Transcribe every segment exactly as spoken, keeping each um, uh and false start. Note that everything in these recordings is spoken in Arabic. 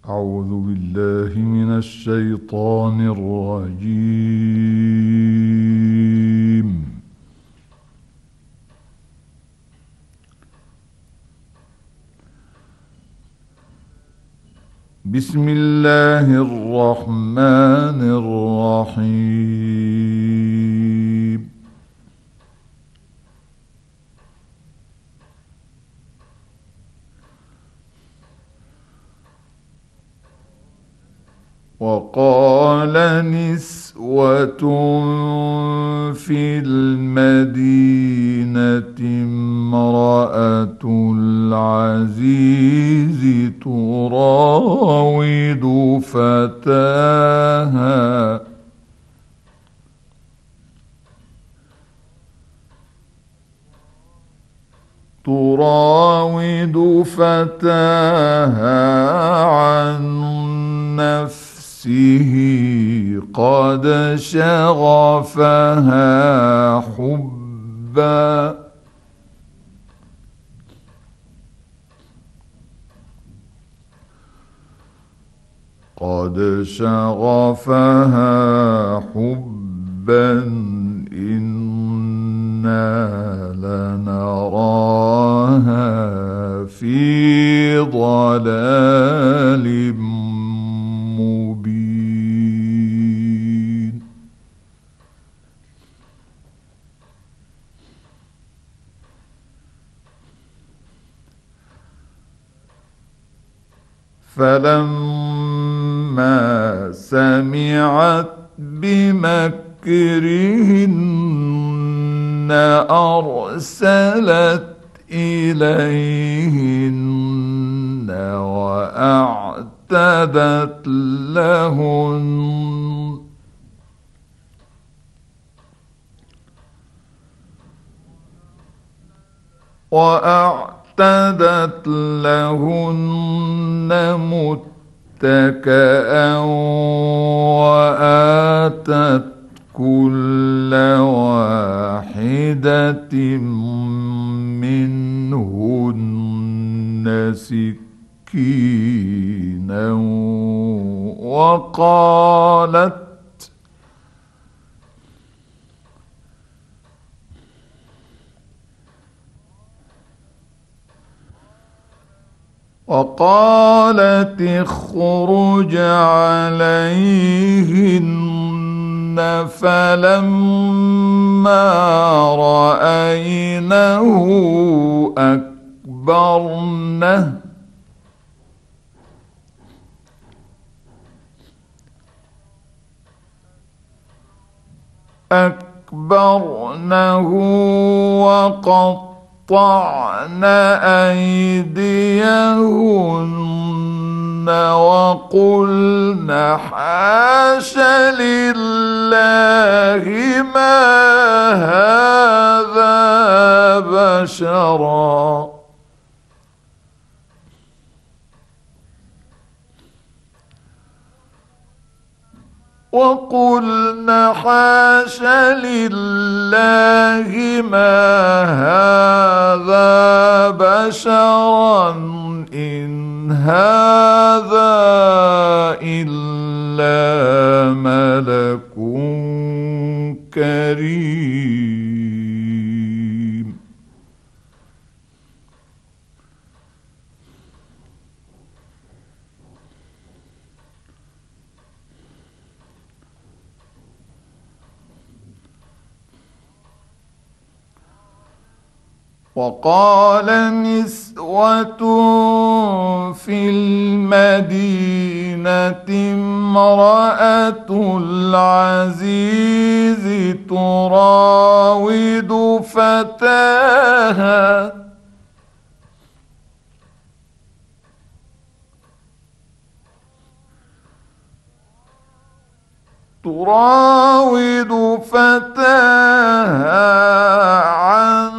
أعوذ بالله من الشيطان الرجيم. بسم الله الرحمن الرحيم. وقال نسوة في المدينة امرأة العزيز تراود فتاها تراود فتاها عن نفسه قد شغفها حبا قد شغفها حبا إنا لنراها في ضلال مبين. فلما سمعت بمكرهن أرسلت إليهن وأعتدت لهن وأعتدت لهن متكئا وآتت كل واحدة منهن سكينا وقالت وقالت اخرج عليهن فلما رأينه أكبرنه أكبرنه وقطعن أيديهن وقلن حاش لله ما هذا بشرا وقلن حاش لله ما هذا بشرا إن هذا إلا ملك كريم. وقال نسوة في المدينة امرأة العزيز تراود فتاها تراود فتاها عن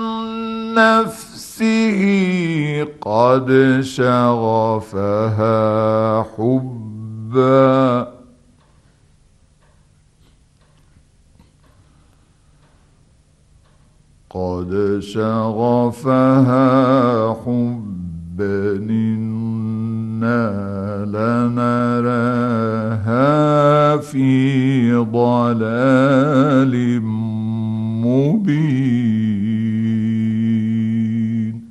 نفسه قد شغفها حبا قد شغفها حبا إنا لنراها في ضلال مبين.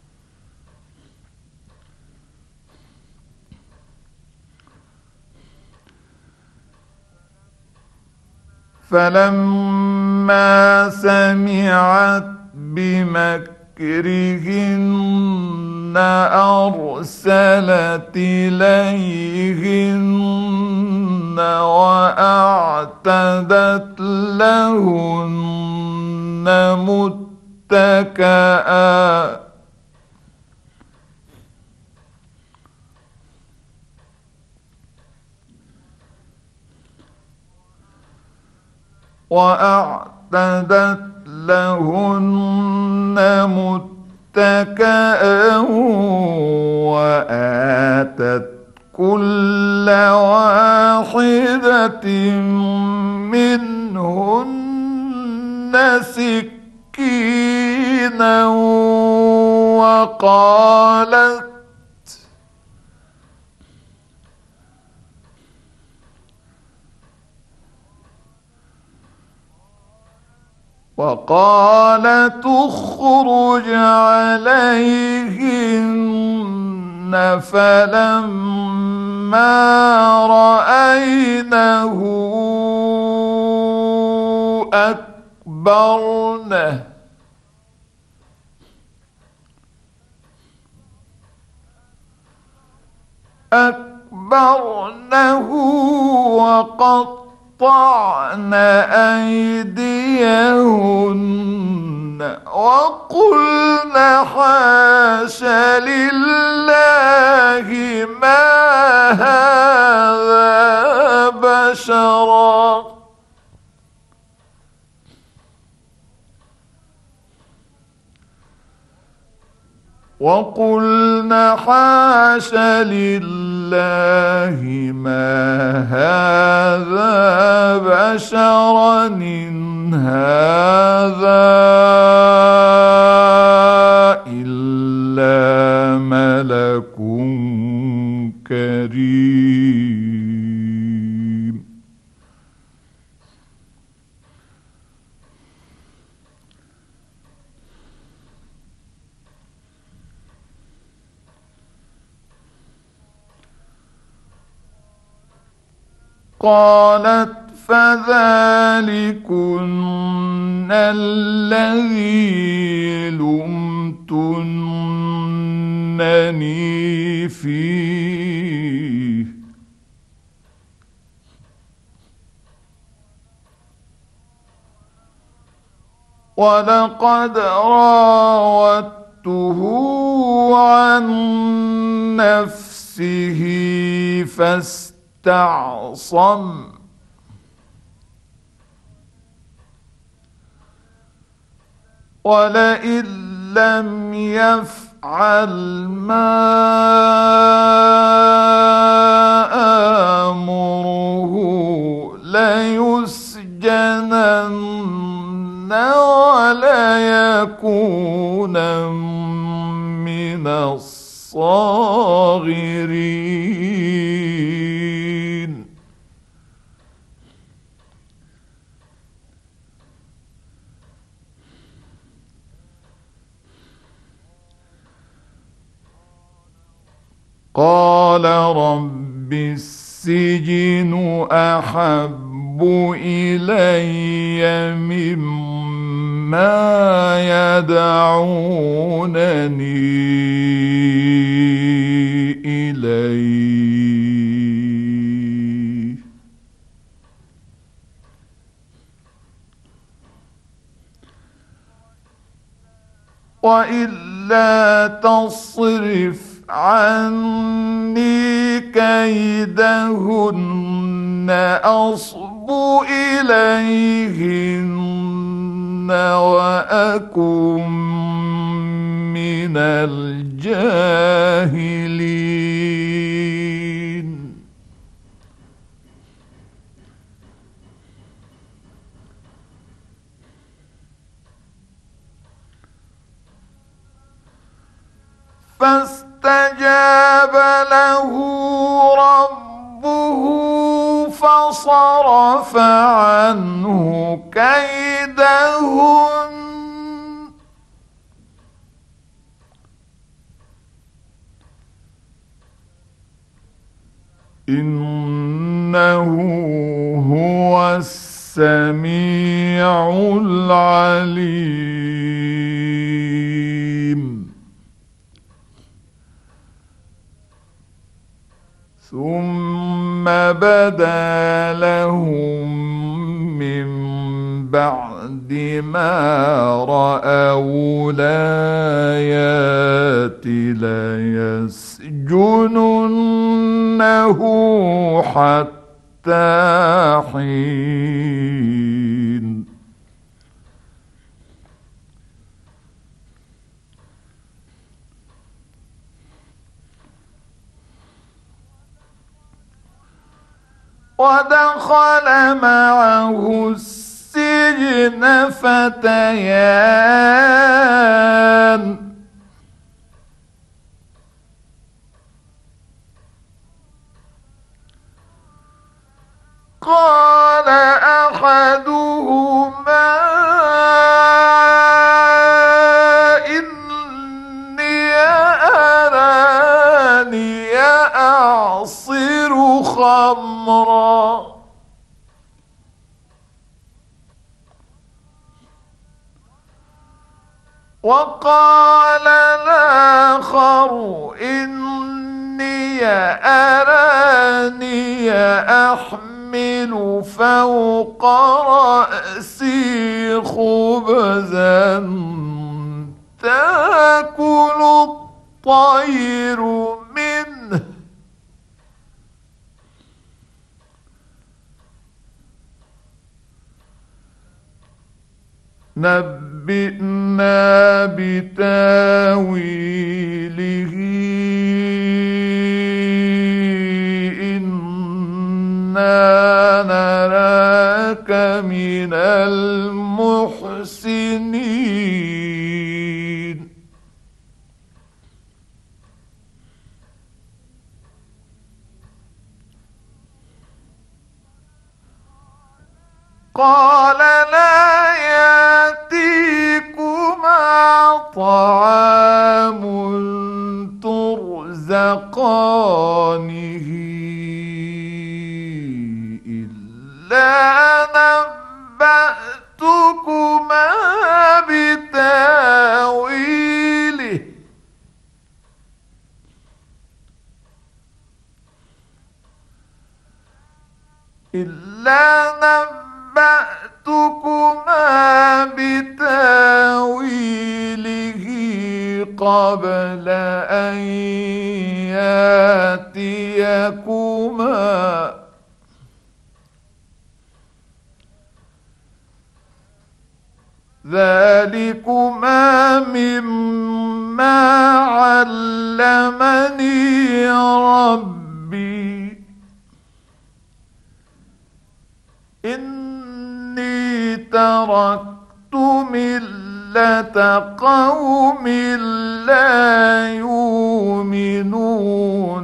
فلما سمعت بمكرهن أرسلت إليهن وأعتدت لهن متكئا وأعتدت لهن متكئا وآتت كل واحدة منهن سكينا وقالت وقالت اخرج عليهن فلما رأينه أكبرنه أكبرنه وقطعن أيديهن وقلن حاش لله ما هذا بشرا وقلن حاش لله ما هذا بشرا إن هذا إلا ملك كريم. قالت فذلكن الذي لمتنني فيه ولقد راودته عن نفسه فاستعصم ولئن لم يفعل ما آمره ليسجنن وليكون من الصاغرين. قال رب السجن أحب إلي مما يدعونني إليه وإلا تصرف عني كيدهن أصب إليهن وأكن من الجاهلين. فاستجاب له ربه فصرف عنه كيدهن إنه هو السميع العليم ثم بدا لهم من بعد ما رأوا الآيات ليسجننه حتى حين ودخل معه السجن فتيان قال أحدهما إني أراني أعصر خمرا وقال الآخر إني أراني أحمل فوق رأسي خبزا تأكل الطير منه نبئنا بتاويله إنا نراك من المحسنين قال لا يأتيكما طعام ترزقانه إلا نبأتكما بتاويله إلا نبأتكما بتاويله قبل أن يأتيكما ذلكما مما علمني ربي إني تركت ملة قوم لا يؤمنون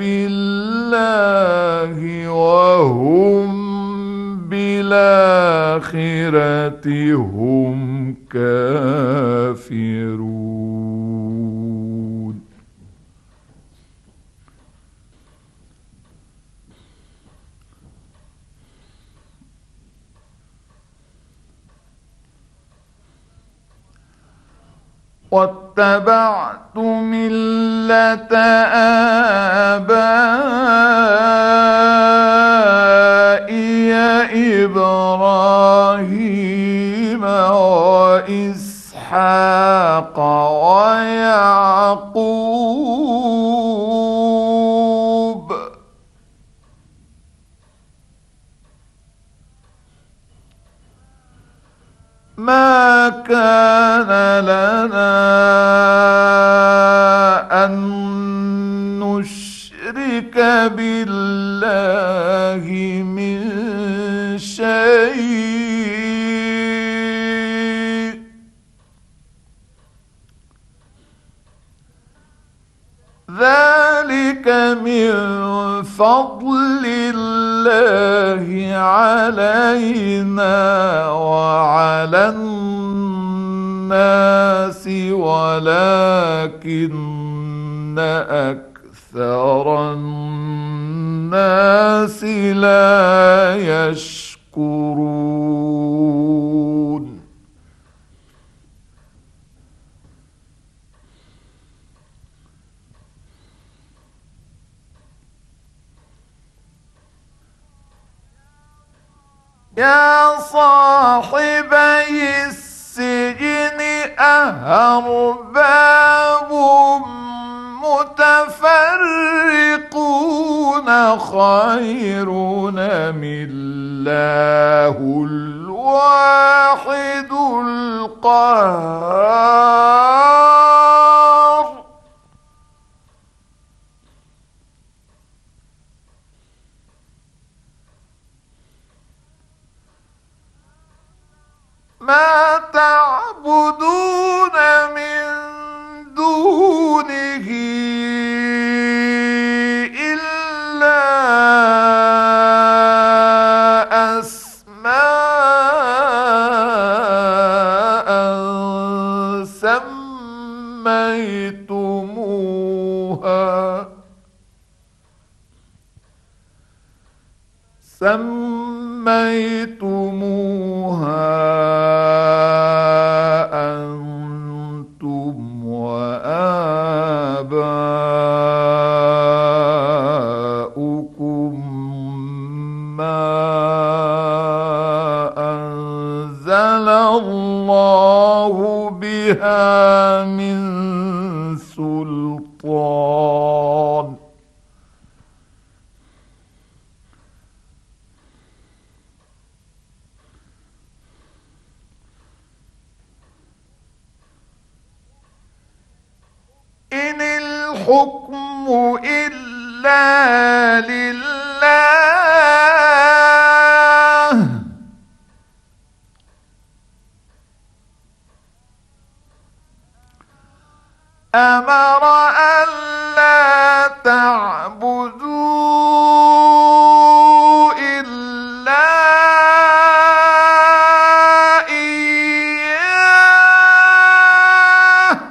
بالله وهم بالآخرة هم كافرون واتبعت ملة آبائي إبراهيم وإسحاق ويعقوب ما كان لنا أن نشرك بالله من شيء ذلك من فضل الله علينا وعلى الناس ولكن أكثر الناس لا يشكرون. يا صاحبي السجن أأرباب متفرقون خير أم الله الواحد القهار. ما تعبدون من دونه إلا أسماء سميتموها سميتموها أنتم وآباؤكم ما أنزل الله بها من سلطان. إن الحكم إلا لله أمر ألا تعبدوا إلا إياه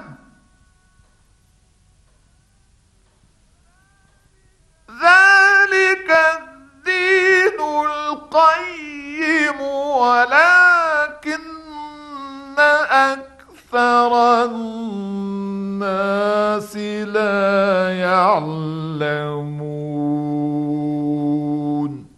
ذلك الدين القيم ولكن أكثر الناس لا يعلمون.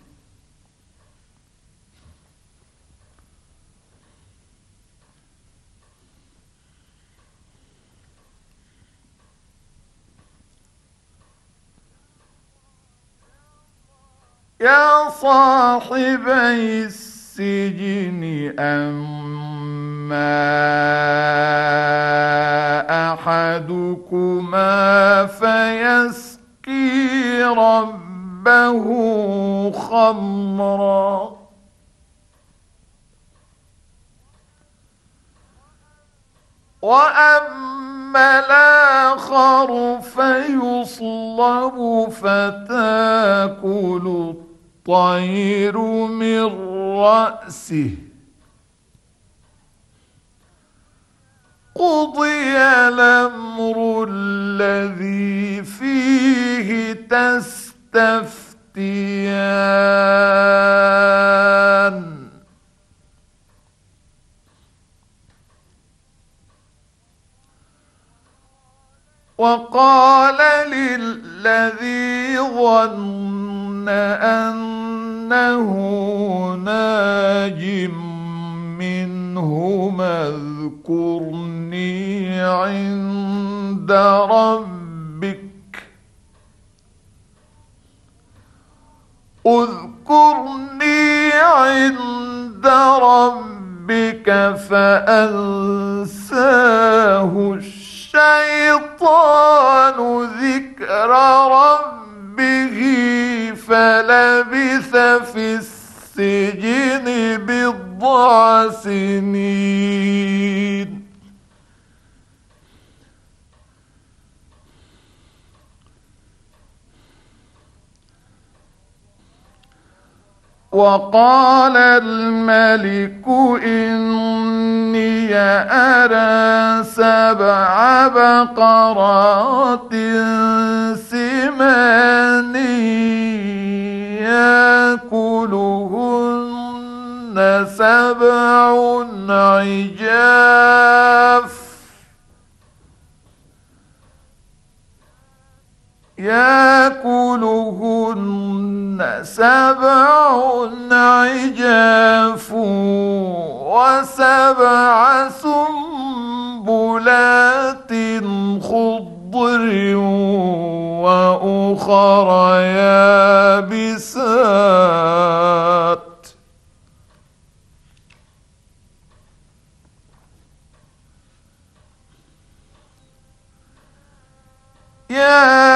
يا صاحبي السجن أما أحدكما فيسقي ربه خمرا وأما الآخر فيصلب فتاكل الطير من رأسه قضي الأمر الذي فيه تستفتيان وقال للذي ظن أنه ناج منهما اذكرني عند ربك اذكرني عند ربك فأنساه الشيطان ذكر ربه فلبث في السجن بضع سنين وقال الملك إني أرى سبع بقرات سمان يأكلهن سبع عجاف يأكلهن سبع عجاف وسبع سنبلات خضر وأخر يابسات يا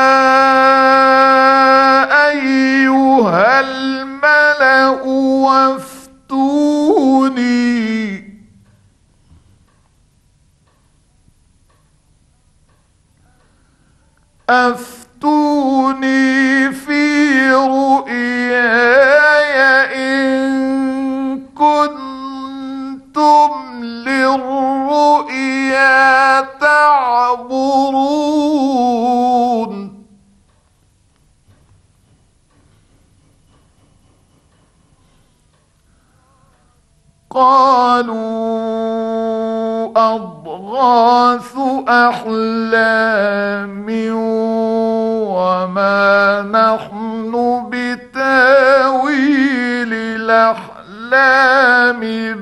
أيها الملأ وافتوني أفتوني في رؤياي إن كنتم للرؤيا تعبرون قالوا أضغاث أحلام وما نحن بتاويل الأحلام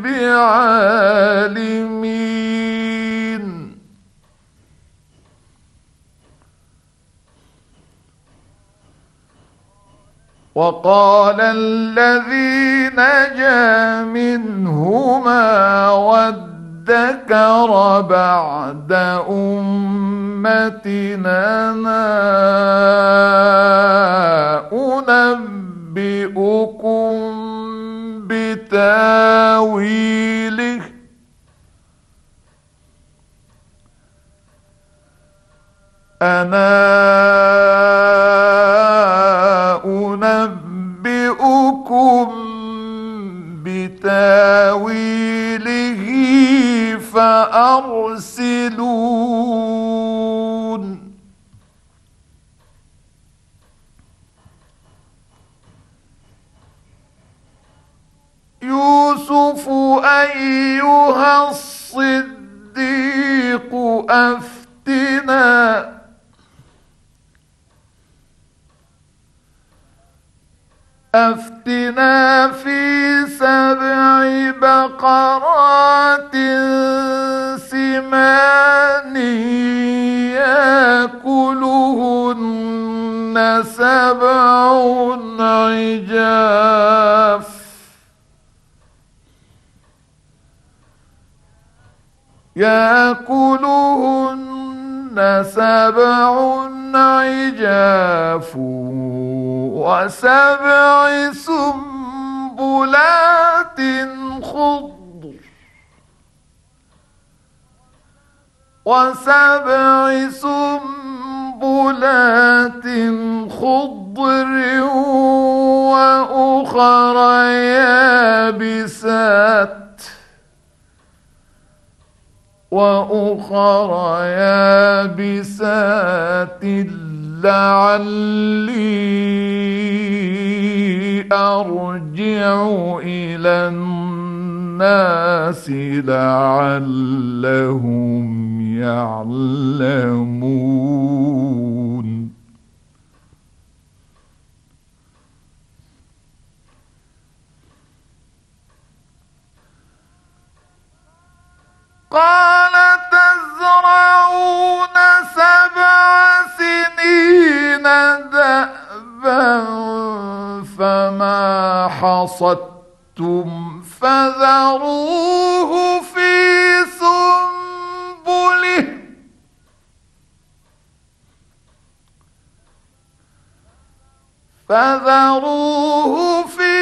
بعالمين وقال الذي نجا منهما وادكر بعد أمتنا أنبئكم بتاويله أنا أنبئكم بتاويله فأرسلون يوسف أيها الصديق أفتنا أفتنا في سبع بقرات سمان يأكلهن سبع عجاف يأكلهن سبع عجاف وسبع سنبلات خضر وسبع سنبلات خضر وأخر يابسات وأخر يابسات لعلي أرجع إلى الناس لعلهم يعلمون قال تزرعون سبع سنين دأبا فما حصدتم فذروه في سنبله فذروه في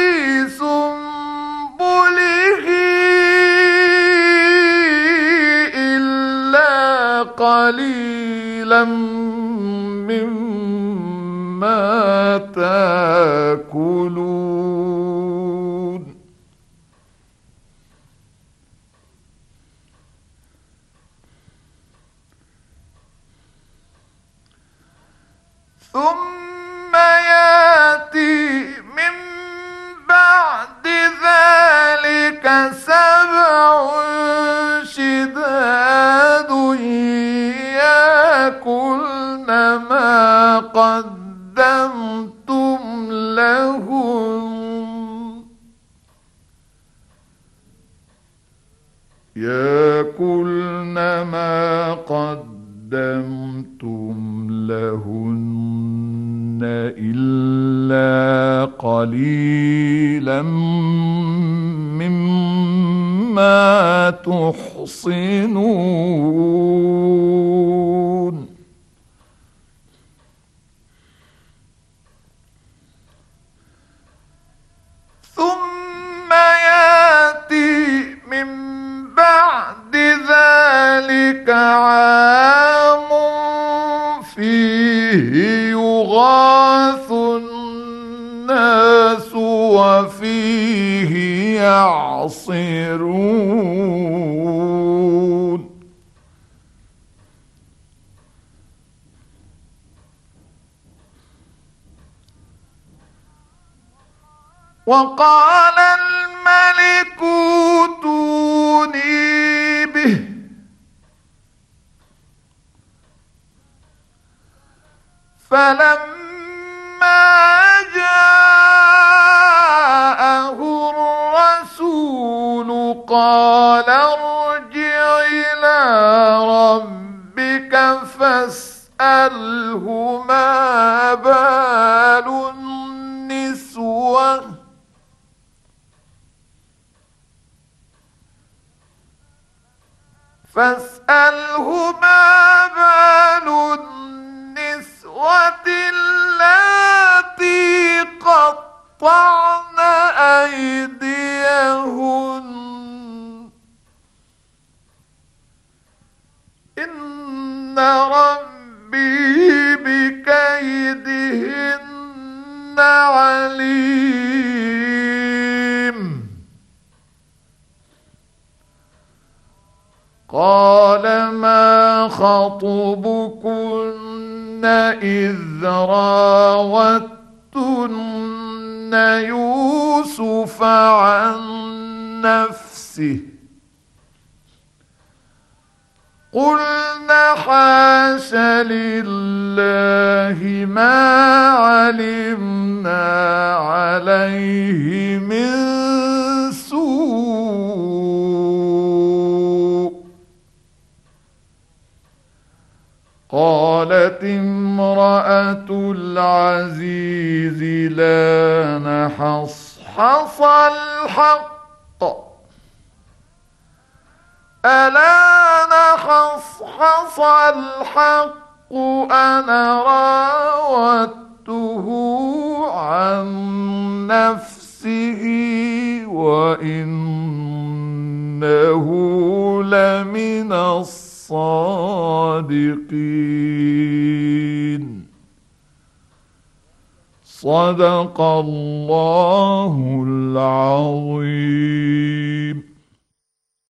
سنبله إلا قليلا مما تأكلون لهن يأكلن ما قدمتم لهن إلا قليلا مما تحصنون ثم يأتي من بعد ذلك عام فيه يغاث الناس وفيه يعصرون وقال الملك ائتوني به فلما جاءه الرسول قال ارجع إلى ربك فاسأله ما بال النسوة فاسأله ما بال النسوة اللاتي قطعن أيديهن إن ربي بكيدهن عليم قال ما خطبكن إذ راوتن يوسف عن نفسه قلنا حاش لله ما علمنا عليه من سوء قالت امرأة العزيز لا نحصحص الحق ألا نحصحص الحق أنا راودته عن نفسه وإنه لمن الصادقين صدق الله العظيم.